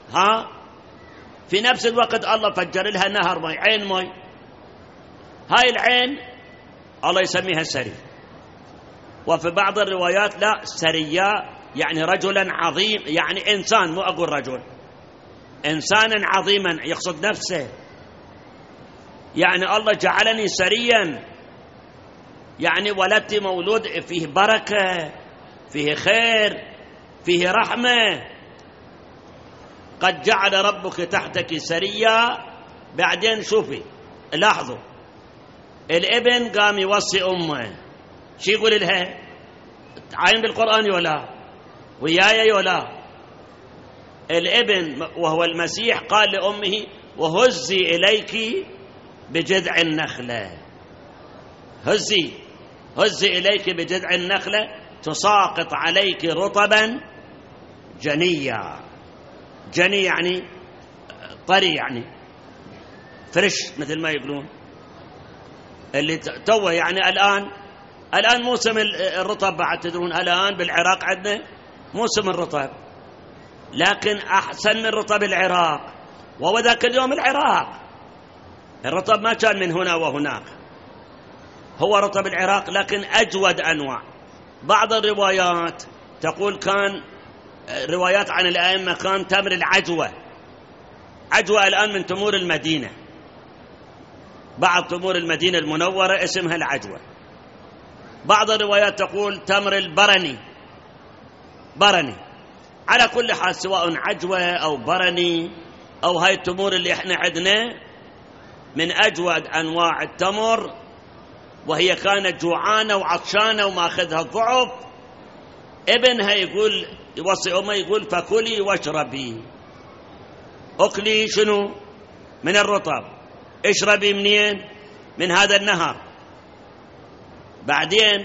في نفس الوقت الله فجر لها نهر مي، عين مي، هاي العين الله يسميها سري. وفي بعض الروايات لا، سريا يعني رجلا عظيم، يعني إنسان، مو أقول رجل، إنسانا عظيما، يقصد نفسه، يعني الله جعلني سريا، يعني ولدت مولود فيه بركة، فيه خير، فيه رحمة. قد جعل ربك تحتك سريا. بعدين شوفي لاحظوا، الابن قام يوصي أمه، شو يقول لها؟ عاين بالقرآن يولا وياي يولا. الابن وهو المسيح قال لأمه وهزي إليك بجذع النخلة، هزي إليك بجذع النخلة تساقط عليك رطبا جنيا. جني يعني طري، يعني فريش مثل ما يقولون، اللي توه، يعني الآن موسم الرطب، بعد تدرون الآن بالعراق عندنا موسم الرطب، لكن أحسن من رطب العراق. وذاك اليوم العراق الرطب ما كان من هنا وهناك، هو رطب العراق لكن أجود أنواع. بعض الروايات تقول كان روايات عن الأئمة كان تمر العجوة، عجوة الآن من تمور المدينة، بعض تمور المدينة المنورة اسمها العجوة. بعض الروايات تقول تمر البرني، على كل حال سواء عجوة أو برني أو هاي التمور اللي احنا عندنا من أجود أنواع التمر، وهي كانت جوعانة وعطشانة وماخذها الضعف. ابنها يقول يوصي أمه، يقول فكلي واشربي، أكلي شنو؟ من الرطب، اشربي منين؟ من هذا النهر. بعدين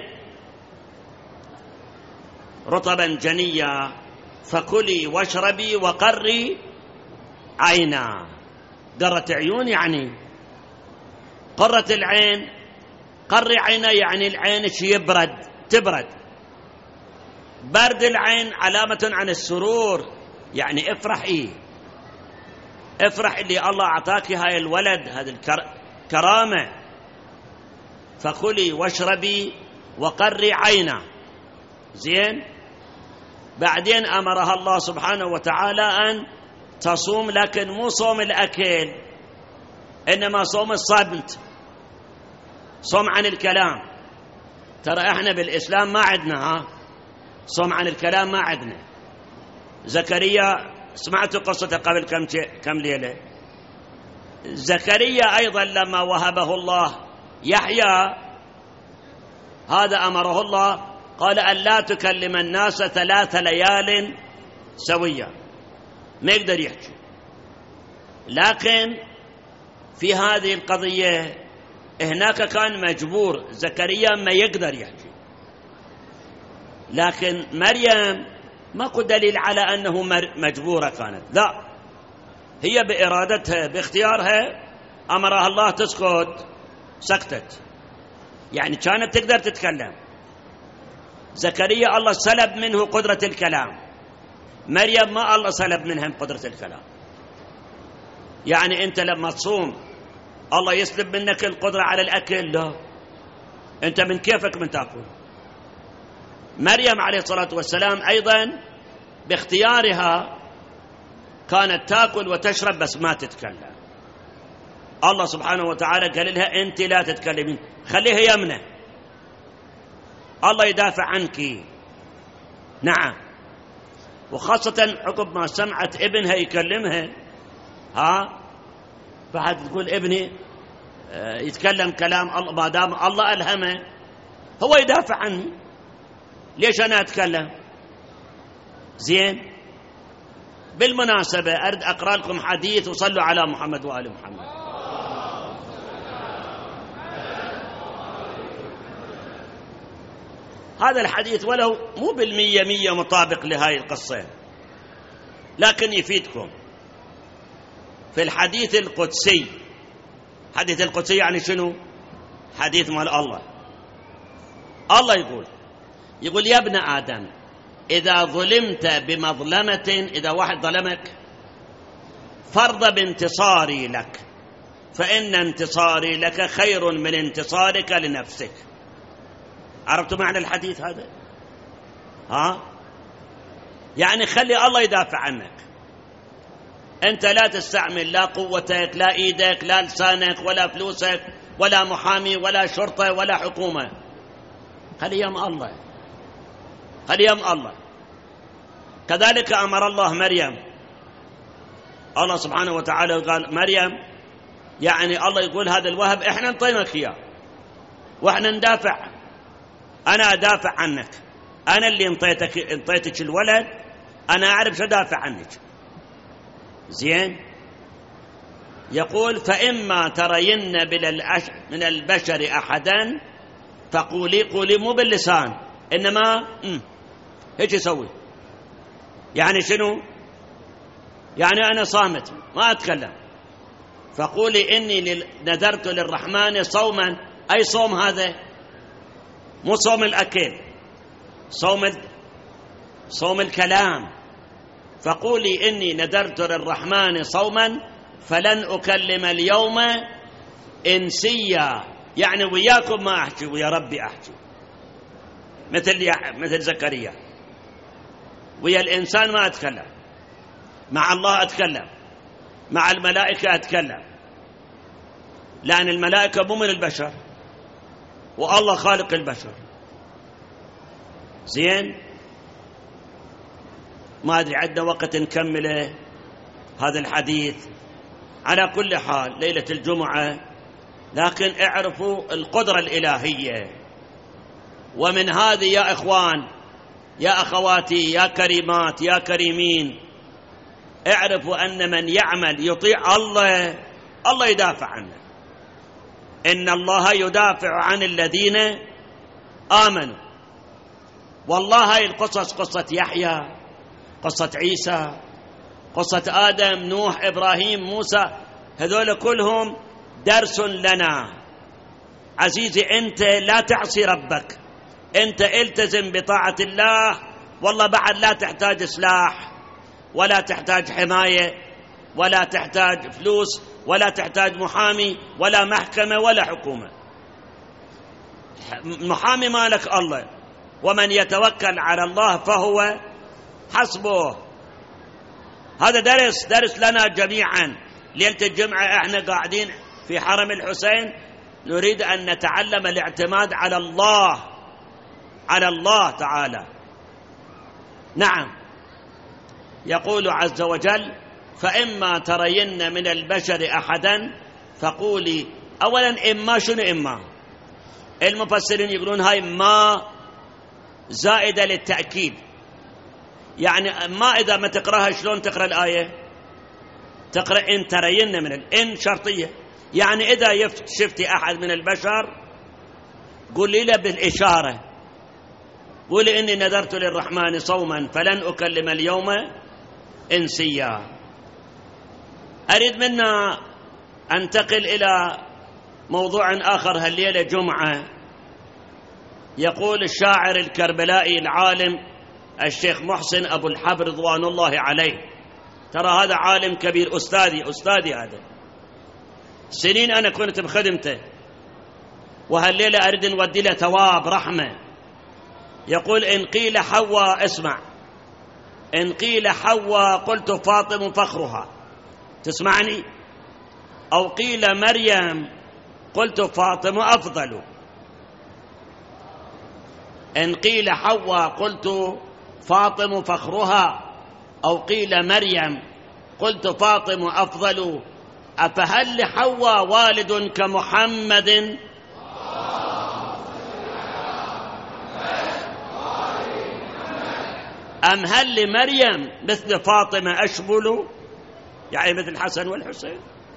رطبا جنيا، فكلي واشربي وقري عينا. قرة عيون يعني قرة العين، قري عينا يعني العين يبرد، تبرد. برد العين علامة عن السرور، يعني افرحي، افرح اللي الله أعطاك هاي الولد، هذه الكرامة. فكلي واشربي وقري عينا. زين. بعدين أمرها الله سبحانه وتعالى أن تصوم، لكن مو صوم الأكل، إنما صوم الصمت، صوم عن الكلام. ترى احنا بالإسلام ما عندنا صوم عن الكلام، ما عندنا. زكريا سمعت قصته قبل كم ليلة. زكريا أيضا لما وهبه الله يحيى، هذا أمره الله، قال أن لا تكلم الناس 3 ليال سويا، ما يقدر يحكي. لكن في هذه القضية هناك كان مجبور زكريا ما يقدر يحكي، لكن مريم ماكو دليل على أنه مجبورة كانت، لا، هي بإرادتها باختيارها أمرها الله تسكت، سكتت، يعني كانت تقدر تتكلم. زكريا الله سلب منه قدرة الكلام، مريم ما الله سلب منها قدرة الكلام. يعني أنت لما تصوم الله يسلب منك القدرة على الأكل؟ لا، أنت من كيفك من تأكل. مريم عليه الصلاة والسلام أيضا باختيارها كانت تأكل وتشرب بس ما تتكلم. الله سبحانه وتعالى قال لها أنت لا تتكلمين، خليها يمنة، الله يدافع عنك. نعم. وخاصة عقب ما سمعت ابنها يكلمها، بعد تقول ابني يتكلم كلام الله، ما دام الله ألهمه هو يدافع عني، ليش أنا أتكلم؟ زين. بالمناسبة أريد أقرأ لكم حديث، وصلوا على محمد وآل محمد. هذا الحديث ولو مو بالمية مطابق لهذه القصة، لكن يفيدكم. في الحديث القدسي، حديث القدسي يعني شنو؟ حديث مال الله. الله يقول يا ابن آدم إذا ظلمت بمظلمة، إذا واحد ظلمك فرض بانتصاري لك، فإن انتصاري لك خير من انتصارك لنفسك. عرفتوا معنى الحديث هذا؟ يعني خلي الله يدافع عنك، أنت لا تستعمل لا قوتك لا إيدك لا لسانك ولا فلوسك ولا محامي ولا شرطة ولا حكومة، خلي يم الله، خلي يم الله. كذلك أمر الله مريم، الله سبحانه وتعالى قال مريم، يعني الله يقول هذا الوهب إحنا نطينك إياه وإحنا ندافع، أنا أدافع عنك، أنا اللي انطيتك الولد، أنا أعرف شو أدافع عنك. زين. يقول فإما ترين من البشر أحدا فقولي مو باللسان، إنما هيك يسوي. يعني شنو؟ يعني أنا صامت ما أتكلم، فقولي إني نذرت للرحمن صوما. أي صوم هذا؟ مو صوم الأكل، صوم الكلام. فقولي إني نذرت للرحمن صوما فلن أكلم اليوم إنسيا، يعني وياكم ما أحكي، ويا ربي أحكي، مثل زكريا. ويا الإنسان ما أتكلم، مع الله أتكلم، مع الملائكة أتكلم، لأن الملائكة مو من البشر والله خالق البشر. زين. ما أدري عندنا وقت نكمله هذا الحديث. على كل حال ليلة الجمعة، لكن اعرفوا القدرة الإلهية. ومن هذه يا إخوان يا أخواتي يا كريمات يا كريمين، اعرفوا أن من يعمل يطيع الله، الله يدافع عنه. إن الله يدافع عن الذين آمنوا. والله هاي القصص، قصة يحيى، قصة عيسى، قصة آدم، نوح، إبراهيم، موسى، هذول كلهم درس لنا. عزيزي أنت لا تعصي ربك، أنت التزم بطاعة الله، والله بعد لا تحتاج سلاح ولا تحتاج حماية ولا تحتاج فلوس ولا تحتاج محامي ولا محكمة ولا حكومة. محامي مالك الله، ومن يتوكل على الله فهو حسبه. هذا درس لنا جميعا. ليلة الجمعة احنا قاعدين في حرم الحسين نريد أن نتعلم الاعتماد على الله، على الله تعالى. نعم. يقول عز وجل فإما ترين من البشر أحدا فقولي. أولا إما شنو إما؟ المفسرين يقولون هاي ما زائدة للتأكيد، يعني ما إذا ما تقرأها شلون تقرأ الآية؟ تقرأ إن ترين من إن شرطية، يعني إذا شفتي أحد من البشر قولي له بالإشارة، قولي إني نذرت للرحمن صوما فلن أكلم اليوم إنسيا. أريد منا أنتقل إلى موضوع آخر هالليلة جمعة. يقول الشاعر الكربلائي العالم الشيخ محسن أبو الحبر رضوان الله عليه، ترى هذا عالم كبير، أستاذي هذا، سنين أنا كنت بخدمته، وهالليلة أريد نودي له ثواب رحمة. يقول إن قيل حواء، اسمع، إن قيل حواء قلت فاطم فخرها، تسمعني؟ أو قيل مريم قلت فاطم أفضل. إن قيل حواء قلت فاطم فخرها، أو قيل مريم قلت فاطم أفضل. أفهل لحواء والد كمحمد؟ أم هل لمريم مثل فاطمة أشبل؟ يعني مثل الحسن والحسين.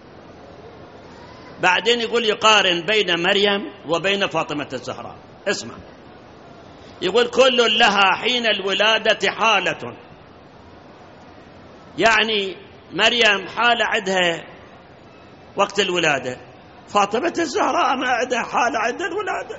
بعدين يقول يقارن بين مريم وبين فاطمة الزهراء. اسمع، يقول كل لها حين الولادة حالة، يعني مريم حالة عندها وقت الولادة، فاطمة الزهراء ما عندها حالة عند الولادة.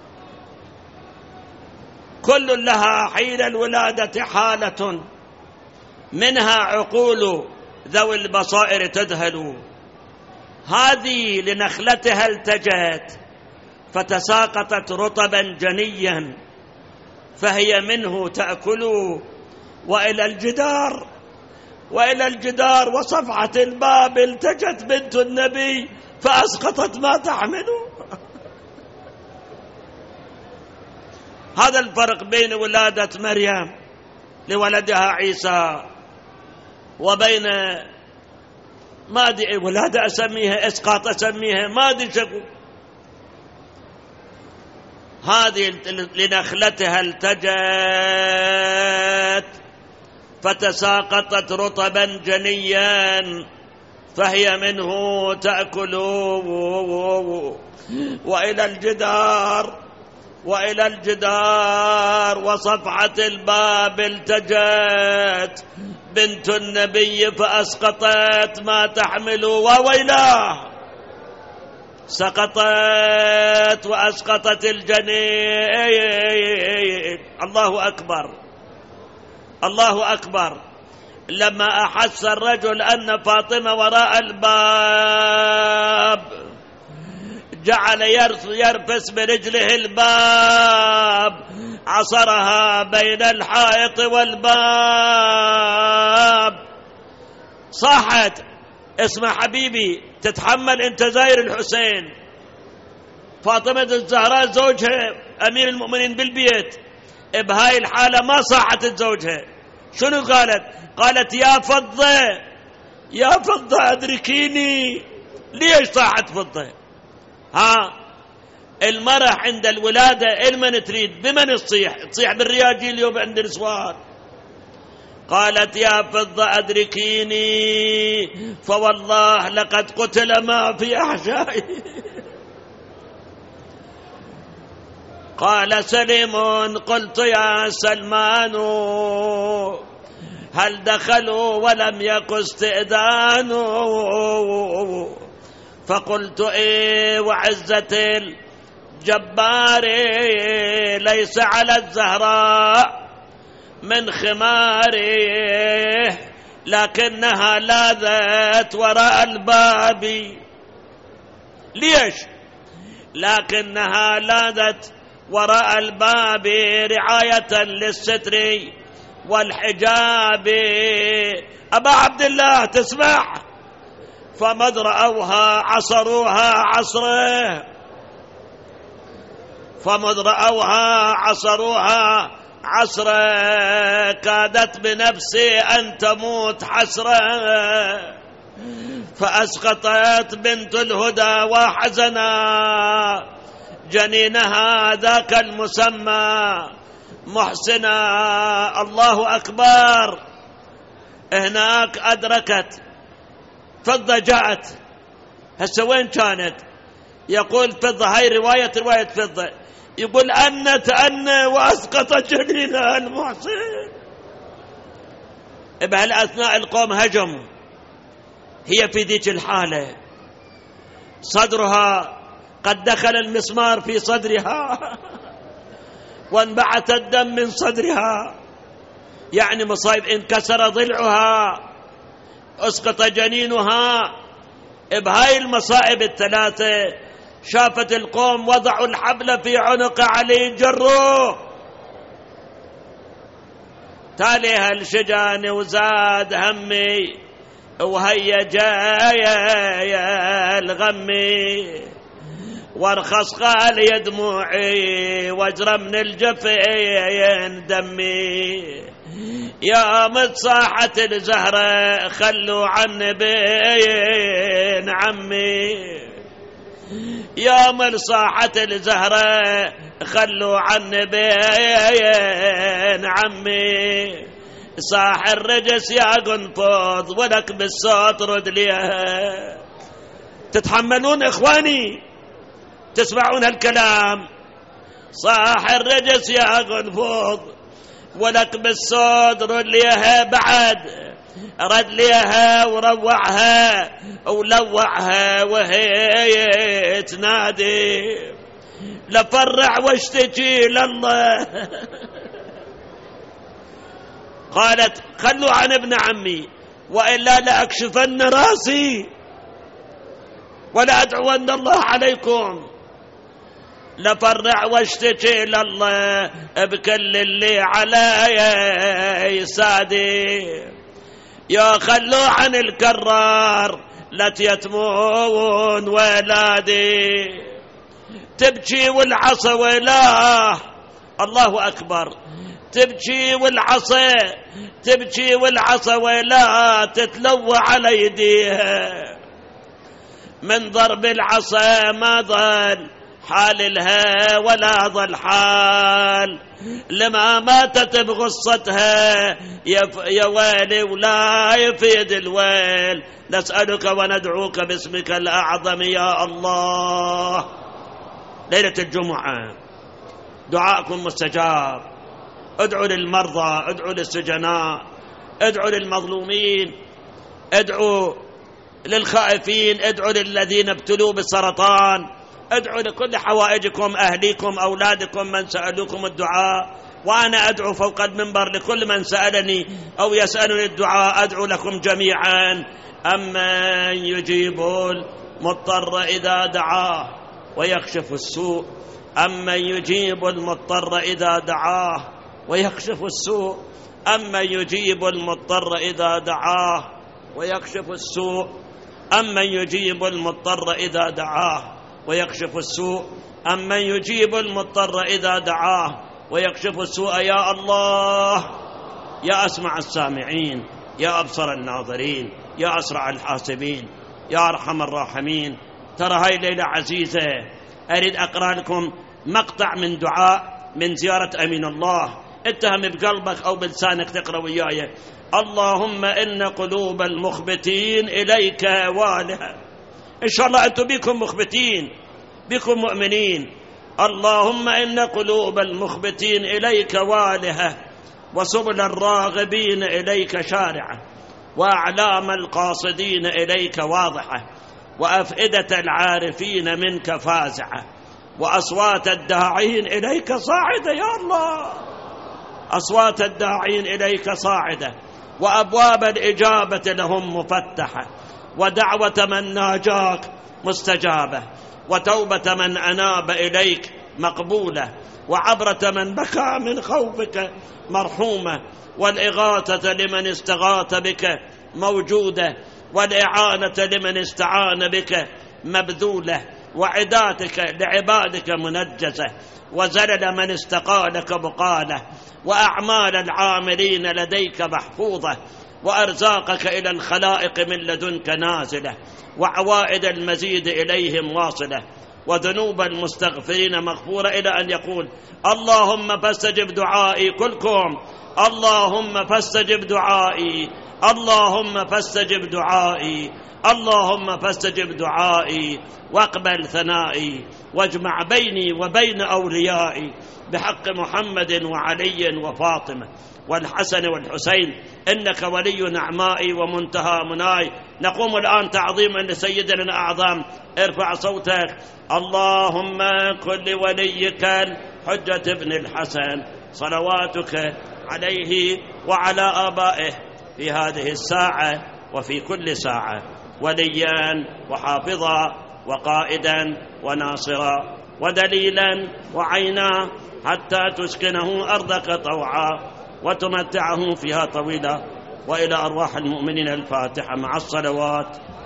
كل لها حين الولادة حالة، منها عقول ذوي البصائر تذهل. هذه لنخلتها التجت فتساقطت رطبا جنيا، فهي منه تأكل. وإلى الجدار وصفحة الباب التجت بنت النبي فأسقطت ما تحمل. هذا الفرق بين ولادة مريم لولدها عيسى وبين ما أدري ولادة أسميها إسقاط أسميها ما أدري شكو. هذه لنخلتها التجت فتساقطت رطبا جنيا، فهي منه تأكل. وإلى الجدار وصفحة الباب التجت بنت النبي فأسقطت ما تحمل. وويلاه، سقطت وأسقطت الجنين. الله أكبر، الله أكبر. لما أحس الرجل أن فاطمة وراء الباب جعل يرفس برجله الباب، عصرها بين الحائط والباب. صاحت اسمع حبيبي، تتحمل انت زاير الحسين. فاطمة الزهراء زوجها أمير المؤمنين بالبيت، بهاي الحالة ما صاحت زوجها. شنو قالت؟ قالت يا فضة يا فضة أدركيني. ليش صاحت فضة؟ المرأة عند الولادة المن تريد بمن تصيح بالرياجيل اليوم عند النسوان. قالت يا فضة أدركيني فوالله لقد قتل ما في أحشائي. قال سلم قلت يا سلمان هل دخلوا ولم يك استئذان؟ فقلت إيه وعزة الجبار ليس على الزهراء من خماره، لكنها لاذت وراء الباب. ليش؟ لكنها لاذت وراء الباب رعاية للستر والحجاب. أبا عبد الله تسمع؟ فمذ رأوها عصروها عصره، فمذ رأوها عصروها عصره، كادت بنفسي أن تموت حسرة. فأسقطت بنت الهدى وحزنا جنينها ذاك المسمى محسنا. الله أكبر. هناك أدركت فضة جاءت. هسه وين كانت؟ يقول فضة، هاي رواية فضة، يقول أنت وأسقط جنينها المحسن. بهالأثناء القوم هجموا، هي في ذيك الحالة صدرها قد دخل المسمار في صدرها وانبعث الدم من صدرها، يعني مصايب، انكسر ضلعها، اسقط جنينها. بهاي المصائب الثلاثة شافت القوم وضعوا الحبل في عنق علي جروه. تاليها الشجاني وزاد همي وهيا جاية الغمي وارخص غالي دموعي واجرى من الجفين دمي يا متصاحة الزهرة خلوا عن بين عمي يا مصاحة الزهرة خلوا عن بين عمي صاح الرجس يا قنفذ ولك بالصوت رد ليها. تتحملون إخواني؟ تسمعون هالكلام؟ صاح الرجس يا قنفذ ولك بالصوت رد ليها. بعد رد ليها وروعها ولوعها وهي تنادي لفرع واشتكي لله. قالت خلوا عن ابن عمي وإلا لأكشفن راسي ولا أدعون الله عليكم. لفرع واشتكي لله بكل اللي علي سادي. يا خلوا عن الكرار لا تيتمون ولادي. تبكي والعصا ويلاه الله أكبر. تبكي والعصا تبكي والعصا ولا تتلوى على يديها. من ضرب العصا ما ظل حال لها ولا ظل حال لما ماتت بغصتها يا ويلي ولا يفيد الويل. نسألك وندعوك باسمك الأعظم يا الله. ليلة الجمعة دعاءكم مستجاب. ادعوا للمرضى، ادعوا للسجناء، ادعوا للمظلومين، ادعوا للخائفين، ادعوا للذين ابتلوا بالسرطان، ادعوا لكل حوائجكم، أهليكم، أولادكم، من سألوكم الدعاء. وأنا أدعو فوق المنبر لكل من سألني أو يسألني الدعاء. أدعو لكم جميعا. أما يجيب المضطر إذا دعاه ويكشف السوء. أما يجيب المضطر إذا دعاه ويكشف السوء. أما يجيب المضطر إذا دعاه ويكشف السوء. أما يجيب المضطر إذا دعاه ويكشف السوء. أما يجيب المضطر إذا دعاه ويكشف السوء. يا الله يا أسمع السامعين، يا أبصر الناظرين، يا أسرع الحاسبين، يا أرحم الراحمين. ترى هاي ليلة عزيزة. أريد أقرأ لكم مقطع من دعاء من زيارة أمين الله. اتهم بقلبك أو بلسانك تقرأ وياي. اللهم إن قلوب المخبتين إليك والها. إن شاء الله أنتم بكم مخبتين، بكم مؤمنين. اللهم إن قلوب المخبتين إليك والها وسبل الراغبين إليك شارعة وأعلام القاصدين إليك واضحة وأفئدة العارفين منك فازعة وأصوات الداعين إليك صاعدة. يا الله أصوات الداعين إليك صاعدة وأبواب الإجابة لهم مفتحة ودعوة من ناجاك مستجابة وتوبة من أناب إليك مقبولة وعبرة من بكى من خوفك مرحومة والإغاثة لمن استغاث بك موجودة والإعانة لمن استعان بك مبذولة وعداتك لعبادك منجزة وزلل من استقالك بقالة وأعمال العاملين لديك محفوظة وأرزاقك إلى الخلائق من لدنك نازلة وعوائد المزيد إليهم واصلة وذنوب المستغفرين مغفورة إلى أن يقول اللهم فاستجب دعائي. كلكم اللهم فاستجب دعائي، اللهم فاستجب دعائي، اللهم فاستجب دعائي واقبل ثنائي واجمع بيني وبين أوليائي بحق محمد وعلي وفاطمة والحسن والحسين إنك ولي نعمائي ومنتهى مناي. نقوم الآن تعظيما لسيدنا الأعظم. ارفع صوتك. اللهم كن لوليك الحجة ابن الحسن صلواتك عليه وعلى آبائه في هذه الساعة وفي كل ساعة وليا وحافظا وقائدا وناصرا ودليلا وعينا حتى تسكنه أرضك طوعا وتمتعهم فيها طويلا. وإلى أرواح المؤمنين الفاتحة مع الصلوات.